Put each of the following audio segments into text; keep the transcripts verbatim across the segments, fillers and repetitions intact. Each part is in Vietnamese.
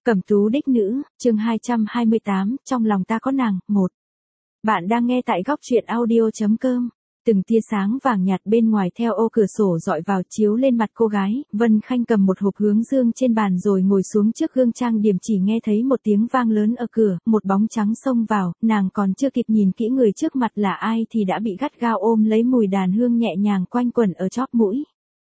Cẩm tú đích nữ, chương hai trăm hai mươi tám, trong lòng ta có nàng, một. Bạn đang nghe tại góc truyện audio.com. Từng tia sáng vàng nhạt bên ngoài theo ô cửa sổ dọi vào chiếu lên mặt cô gái, Vân Khanh cầm một hộp hướng dương trên bàn rồi ngồi xuống trước gương trang điểm, chỉ nghe thấy một tiếng vang lớn ở cửa, một bóng trắng xông vào, nàng còn chưa kịp nhìn kỹ người trước mặt là ai thì đã bị gắt gao ôm lấy, mùi đàn hương nhẹ nhàng quanh quẩn ở chóp mũi.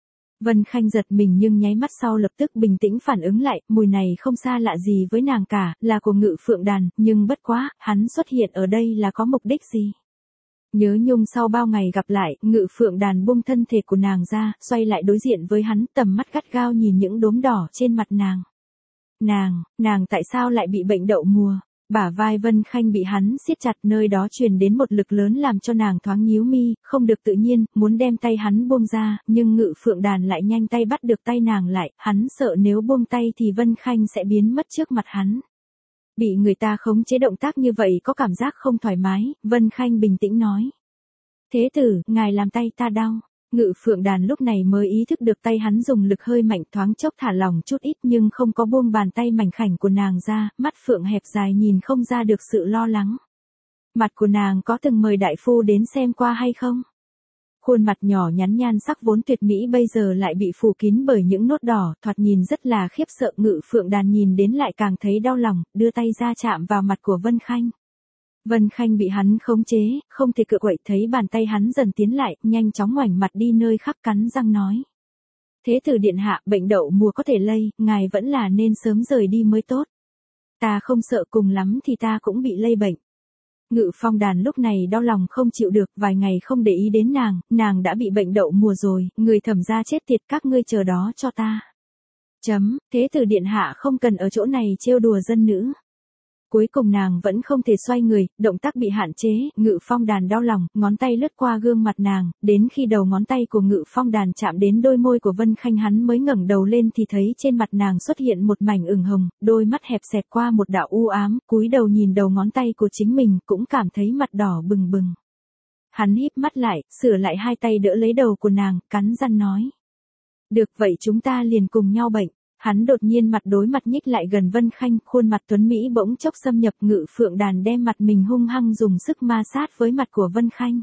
Vân Khanh giật mình nhưng nháy mắt sau lập tức bình tĩnh phản ứng lại, mùi này không xa lạ gì với nàng cả, là của Ngự Phượng Đàn, nhưng bất quá, hắn xuất hiện ở đây là có mục đích gì? Nhớ nhung sau bao ngày gặp lại, Ngự Phượng Đàn buông thân thể của nàng ra, xoay lại đối diện với hắn, tầm mắt gắt gao nhìn những đốm đỏ trên mặt nàng. Nàng, nàng tại sao lại bị bệnh đậu mùa? Bả vai Vân Khanh bị hắn siết chặt, nơi đó truyền đến một lực lớn làm cho nàng thoáng nhíu mi, không được tự nhiên, muốn đem tay hắn buông ra, nhưng Ngự Phượng Đàn lại nhanh tay bắt được tay nàng lại, hắn sợ nếu buông tay thì Vân Khanh sẽ biến mất trước mặt hắn. Bị người ta khống chế động tác như vậy có cảm giác không thoải mái, Vân Khanh bình tĩnh nói. Thế tử, ngài làm tay ta đau. Ngự Phượng Đàn lúc này mới ý thức được tay hắn dùng lực hơi mạnh, thoáng chốc thả lỏng chút ít nhưng không có buông bàn tay mảnh khảnh của nàng ra, mắt phượng hẹp dài nhìn không ra được sự lo lắng. Mặt của nàng có từng mời đại phu đến xem qua hay không? Khuôn mặt nhỏ nhắn nhan sắc vốn tuyệt mỹ bây giờ lại bị phủ kín bởi những nốt đỏ, thoạt nhìn rất là khiếp sợ. Ngự Phượng Đàn nhìn đến lại càng thấy đau lòng, đưa tay ra chạm vào mặt của Vân Khanh. Vân Khanh bị hắn khống chế, không thể cự quậy, thấy bàn tay hắn dần tiến lại, nhanh chóng ngoảnh mặt đi nơi khác, cắn răng nói. Thế tử điện hạ, bệnh đậu mùa có thể lây, ngài vẫn là nên sớm rời đi mới tốt. Ta không sợ, cùng lắm thì ta cũng bị lây bệnh. Ngự Phong Đàn lúc này đau lòng không chịu được, vài ngày không để ý đến nàng, nàng đã bị bệnh đậu mùa rồi, người Thẩm gia chết tiệt, các ngươi chờ đó cho ta. Chấm, thế tử điện hạ không cần ở chỗ này trêu đùa dân nữ. Cuối cùng nàng vẫn không thể xoay người, động tác bị hạn chế, Ngự Phong Đàn đau lòng, ngón tay lướt qua gương mặt nàng, đến khi đầu ngón tay của Ngự Phong Đàn chạm đến đôi môi của Vân Khanh hắn mới ngẩng đầu lên thì thấy trên mặt nàng xuất hiện một mảnh ửng hồng, đôi mắt hẹp xẹt qua một đạo u ám, cúi đầu nhìn đầu ngón tay của chính mình cũng cảm thấy mặt đỏ bừng bừng. Hắn híp mắt lại, sửa lại hai tay đỡ lấy đầu của nàng, cắn răng nói. Được vậy chúng ta liền cùng nhau bệnh. Hắn đột nhiên mặt đối mặt nhích lại gần Vân Khanh, khuôn mặt tuấn Mỹ bỗng chốc xâm nhập. Ngự Phượng Đàn đem mặt mình hung hăng dùng sức ma sát với mặt của Vân Khanh.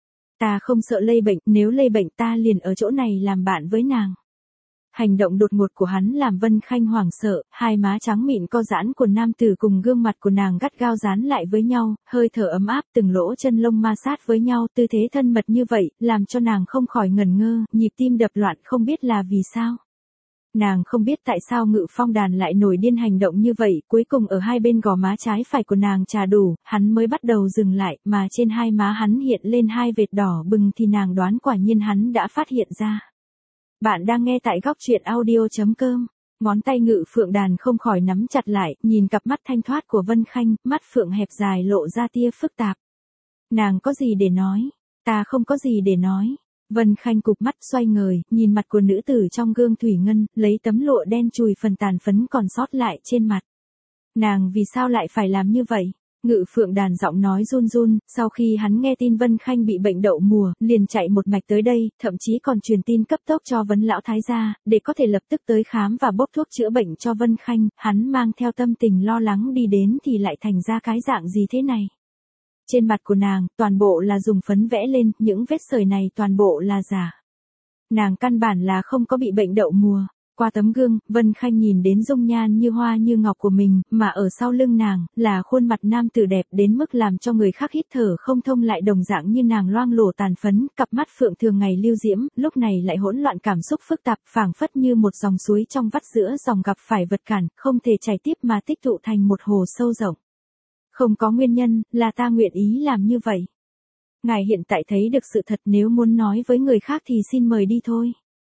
Ta không sợ lây bệnh, nếu lây bệnh ta liền ở chỗ này làm bạn với nàng. Hành động đột ngột của hắn làm Vân Khanh hoảng sợ, hai má trắng mịn co giãn của nam tử cùng gương mặt của nàng gắt gao dán lại với nhau, hơi thở ấm áp, từng lỗ chân lông ma sát với nhau, tư thế thân mật như vậy, làm cho nàng không khỏi ngẩn ngơ, nhịp tim đập loạn không biết là vì sao. Nàng không biết tại sao Ngự Phong Đàn lại nổi điên hành động như vậy, cuối cùng ở hai bên gò má trái phải của nàng trà đủ, hắn mới bắt đầu dừng lại, mà trên hai má hắn hiện lên hai vệt đỏ bừng thì nàng đoán quả nhiên hắn đã phát hiện ra. Bạn đang nghe tại góc truyện audio.com, ngón tay Ngự Phượng Đàn không khỏi nắm chặt lại, nhìn cặp mắt thanh thoát của Vân Khanh, mắt phượng hẹp dài lộ ra tia phức tạp. Nàng có gì để nói? Ta không có gì để nói. Vân Khanh cụp mắt xoay người, nhìn mặt của nữ tử trong gương thủy ngân, lấy tấm lụa đen chùi phần tàn phấn còn sót lại trên mặt. Nàng vì sao lại phải làm như vậy? Ngự Phượng Đàn giọng nói run run, sau khi hắn nghe tin Vân Khanh bị bệnh đậu mùa, liền chạy một mạch tới đây, thậm chí còn truyền tin cấp tốc cho Vấn lão thái gia, để có thể lập tức tới khám và bốc thuốc chữa bệnh cho Vân Khanh, hắn mang theo tâm tình lo lắng đi đến thì lại thành ra cái dạng gì thế này? Trên mặt của nàng, toàn bộ là dùng phấn vẽ lên, những vết sởi này toàn bộ là giả. Nàng căn bản là không có bị bệnh đậu mùa. Qua tấm gương, Vân Khanh nhìn đến dung nhan như hoa như ngọc của mình, mà ở sau lưng nàng, là khuôn mặt nam tử đẹp đến mức làm cho người khác hít thở không thông, lại đồng dạng như nàng loang lổ tàn phấn, cặp mắt phượng thường ngày lưu diễm, lúc này lại hỗn loạn cảm xúc phức tạp, phảng phất như một dòng suối trong vắt giữa dòng gặp phải vật cản, không thể chảy tiếp mà tích tụ thành một hồ sâu rộng. Không có nguyên nhân, là ta nguyện ý làm như vậy. Ngài hiện tại thấy được sự thật, nếu muốn nói với người khác thì xin mời đi thôi.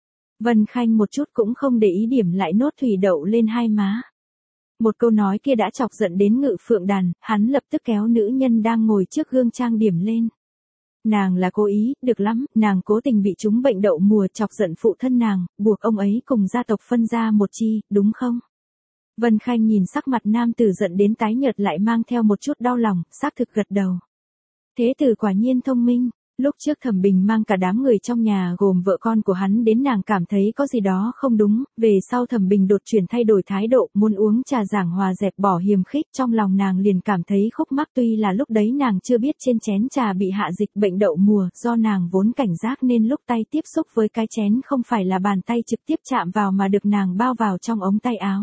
Vân Khanh một chút cũng không để ý điểm lại nốt thủy đậu lên hai má. Một câu nói kia đã chọc giận đến Ngự Phượng Đàn, hắn lập tức kéo nữ nhân đang ngồi trước gương trang điểm lên. Nàng là cố ý, được lắm, nàng cố tình bị trúng bệnh đậu mùa, chọc giận phụ thân nàng, buộc ông ấy cùng gia tộc phân ra một chi, đúng không? Vân Khanh nhìn sắc mặt nam tử giận đến tái nhợt lại mang theo một chút đau lòng, xác thực gật đầu. Thế tử quả nhiên thông minh. Lúc trước Thẩm Bình mang cả đám người trong nhà gồm vợ con của hắn đến, nàng cảm thấy có gì đó không đúng, về sau Thẩm Bình đột chuyển thay đổi thái độ, muốn uống trà giảng hòa dẹp bỏ hiềm khích, trong lòng nàng liền cảm thấy khúc mắc, tuy là lúc đấy nàng chưa biết trên chén trà bị hạ dịch bệnh đậu mùa, do nàng vốn cảnh giác nên lúc tay tiếp xúc với cái chén không phải là bàn tay trực tiếp chạm vào mà được nàng bao vào trong ống tay áo.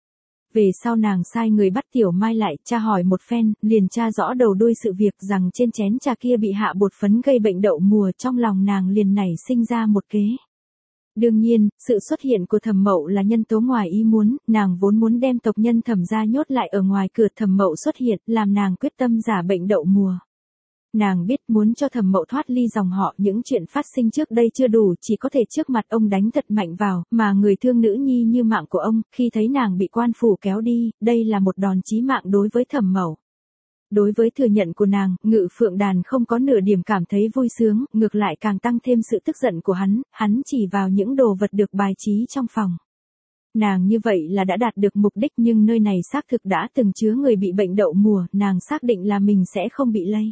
Về sau nàng sai người bắt Tiểu Mai lại, tra hỏi một phen, liền tra rõ đầu đuôi sự việc, rằng trên chén trà kia bị hạ bột phấn gây bệnh đậu mùa, trong lòng nàng liền nảy sinh ra một kế. Đương nhiên, sự xuất hiện của Thẩm Mậu là nhân tố ngoài ý muốn, nàng vốn muốn đem tộc nhân Thẩm gia nhốt lại ở ngoài cửa, Thẩm Mậu xuất hiện, làm nàng quyết tâm giả bệnh đậu mùa. Nàng biết muốn cho Thẩm Mậu thoát ly dòng họ, những chuyện phát sinh trước đây chưa đủ, chỉ có thể trước mặt ông đánh thật mạnh vào, mà người thương nữ nhi như mạng của ông, khi thấy nàng bị quan phủ kéo đi, đây là một đòn chí mạng đối với Thẩm Mậu. Đối với thừa nhận của nàng, Ngự Phượng Đàn không có nửa điểm cảm thấy vui sướng, ngược lại càng tăng thêm sự tức giận của hắn, hắn chỉ vào những đồ vật được bài trí trong phòng. Nàng như vậy là đã đạt được mục đích, nhưng nơi này xác thực đã từng chứa người bị bệnh đậu mùa, nàng xác định là mình sẽ không bị lây.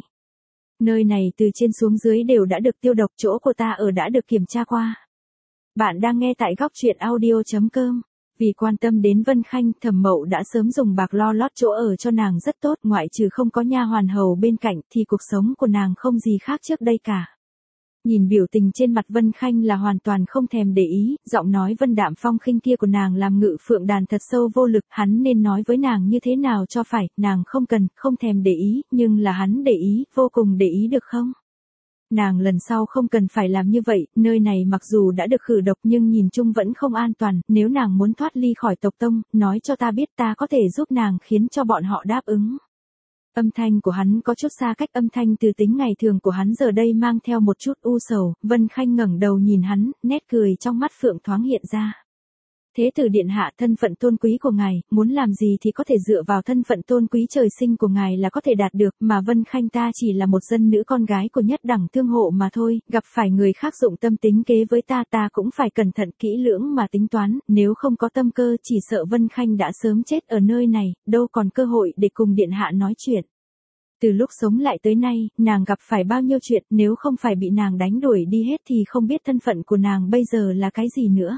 Nơi này từ trên xuống dưới đều đã được tiêu độc, chỗ của ta ở đã được kiểm tra qua. Bạn đang nghe tại góc truyện audio chấm com. Vì quan tâm đến Vân Khanh, Thẩm Mậu đã sớm dùng bạc lo lót chỗ ở cho nàng rất tốt, ngoại trừ không có nha hoàn hầu bên cạnh thì cuộc sống của nàng không gì khác trước đây cả. Nhìn biểu tình trên mặt Vân Khanh là hoàn toàn không thèm để ý, giọng nói vân đạm phong khinh kia của nàng làm Ngự Phượng Đàn thật sâu vô lực, hắn nên nói với nàng như thế nào cho phải, nàng không cần, không thèm để ý, nhưng là hắn để ý, vô cùng để ý được không? Nàng lần sau không cần phải làm như vậy, nơi này mặc dù đã được khử độc nhưng nhìn chung vẫn không an toàn, nếu nàng muốn thoát ly khỏi tộc tông, nói cho ta biết, ta có thể giúp nàng khiến cho bọn họ đáp ứng. Âm thanh của hắn có chút xa cách âm thanh từ tính ngày thường của hắn, giờ đây mang theo một chút u sầu. Vân Khanh ngẩng đầu nhìn hắn, nét cười trong mắt phượng thoáng hiện ra. Thế tử điện hạ, thân phận tôn quý của ngài, muốn làm gì thì có thể dựa vào thân phận tôn quý trời sinh của ngài là có thể đạt được, mà Vân Khanh ta chỉ là một dân nữ con gái của nhất đẳng thương hộ mà thôi, gặp phải người khác dụng tâm tính kế với ta, ta cũng phải cẩn thận kỹ lưỡng mà tính toán, nếu không có tâm cơ chỉ sợ Vân Khanh đã sớm chết ở nơi này, đâu còn cơ hội để cùng điện hạ nói chuyện. Từ lúc sống lại tới nay, nàng gặp phải bao nhiêu chuyện, nếu không phải bị nàng đánh đuổi đi hết thì không biết thân phận của nàng bây giờ là cái gì nữa.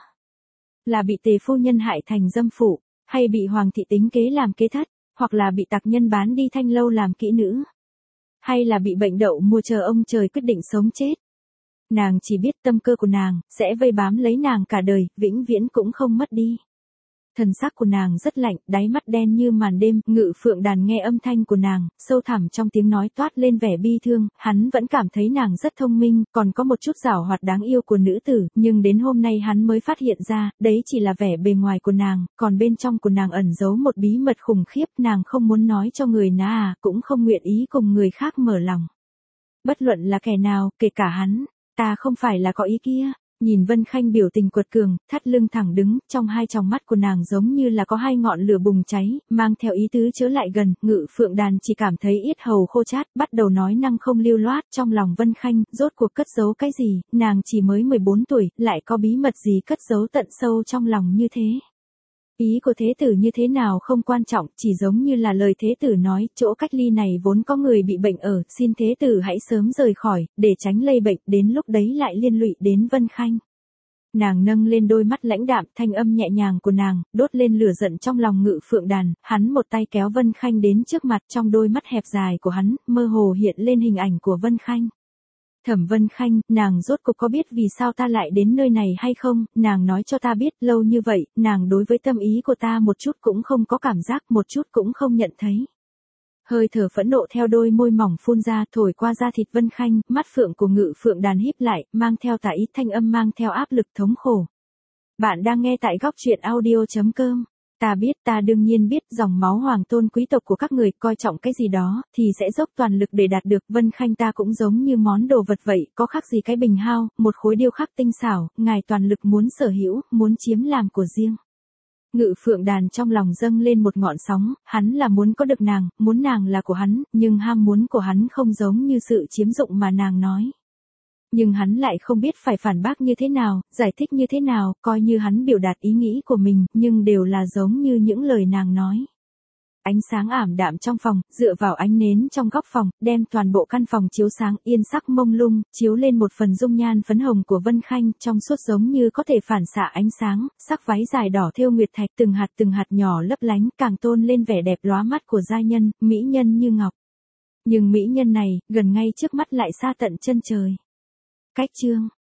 Là bị tề phu nhân hại thành dâm phụ, hay bị hoàng thị tính kế làm kế thất, hoặc là bị tặc nhân bán đi thanh lâu làm kỹ nữ, hay là bị bệnh đậu mùa chờ ông trời quyết định sống chết. Nàng chỉ biết tâm cơ của nàng sẽ vây bám lấy nàng cả đời, vĩnh viễn cũng không mất đi. Thần sắc của nàng rất lạnh, đáy mắt đen như màn đêm. Ngự Phượng Đàn nghe âm thanh của nàng, sâu thẳm trong tiếng nói toát lên vẻ bi thương, hắn vẫn cảm thấy nàng rất thông minh, còn có một chút giảo hoạt đáng yêu của nữ tử, nhưng đến hôm nay hắn mới phát hiện ra, đấy chỉ là vẻ bề ngoài của nàng, còn bên trong của nàng ẩn giấu một bí mật khủng khiếp, nàng không muốn nói cho người nào, à, cũng không nguyện ý cùng người khác mở lòng. Bất luận là kẻ nào, kể cả hắn, ta không phải là có ý kia. Nhìn Vân Khanh biểu tình quật cường, thắt lưng thẳng đứng, trong hai tròng mắt của nàng giống như là có hai ngọn lửa bùng cháy, mang theo ý tứ chớ lại gần. Ngự Phượng Đàn chỉ cảm thấy yết hầu khô chát, bắt đầu nói năng không lưu loát. Trong lòng Vân Khanh, rốt cuộc cất giấu cái gì, nàng chỉ mới mười bốn tuổi, lại có bí mật gì cất giấu tận sâu trong lòng như thế. Ý của thế tử như thế nào không quan trọng, chỉ giống như là lời thế tử nói, chỗ cách ly này vốn có người bị bệnh ở, xin thế tử hãy sớm rời khỏi, để tránh lây bệnh, đến lúc đấy lại liên lụy đến Vân Khanh. Nàng nâng lên đôi mắt lãnh đạm, thanh âm nhẹ nhàng của nàng, đốt lên lửa giận trong lòng Ngự Phượng Đàn, hắn một tay kéo Vân Khanh đến trước mặt, trong đôi mắt hẹp dài của hắn, mơ hồ hiện lên hình ảnh của Vân Khanh. Thẩm Vân Khanh, nàng rốt cuộc có biết vì sao ta lại đến nơi này hay không, nàng nói cho ta biết, lâu như vậy, nàng đối với tâm ý của ta một chút cũng không có cảm giác, một chút cũng không nhận thấy. Hơi thở phẫn nộ theo đôi môi mỏng phun ra, thổi qua da thịt Vân Khanh, mắt phượng của Ngự Phượng Đàn híp lại, mang theo tà ý, thanh âm mang theo áp lực thống khổ. Bạn đang nghe tại góc truyện audio chấm com. Ta biết, ta đương nhiên biết, dòng máu hoàng tôn quý tộc của các người coi trọng cái gì đó, thì sẽ dốc toàn lực để đạt được. Vân Khanh ta cũng giống như món đồ vật vậy, có khác gì cái bình hao, một khối điêu khắc tinh xảo, ngài toàn lực muốn sở hữu, muốn chiếm làm của riêng. Ngự Phượng Đàn trong lòng dâng lên một ngọn sóng, hắn là muốn có được nàng, muốn nàng là của hắn, nhưng ham muốn của hắn không giống như sự chiếm dụng mà nàng nói. Nhưng hắn lại không biết phải phản bác như thế nào, giải thích như thế nào, coi như hắn biểu đạt ý nghĩ của mình, nhưng đều là giống như những lời nàng nói. Ánh sáng ảm đạm trong phòng, dựa vào ánh nến trong góc phòng, đem toàn bộ căn phòng chiếu sáng yên sắc mông lung, chiếu lên một phần dung nhan phấn hồng của Vân Khanh, trong suốt giống như có thể phản xạ ánh sáng, sắc váy dài đỏ thêu nguyệt thạch, từng hạt từng hạt nhỏ lấp lánh, càng tôn lên vẻ đẹp lóa mắt của giai nhân, mỹ nhân như ngọc. Nhưng mỹ nhân này, gần ngay trước mắt lại xa tận chân trời. Cách chương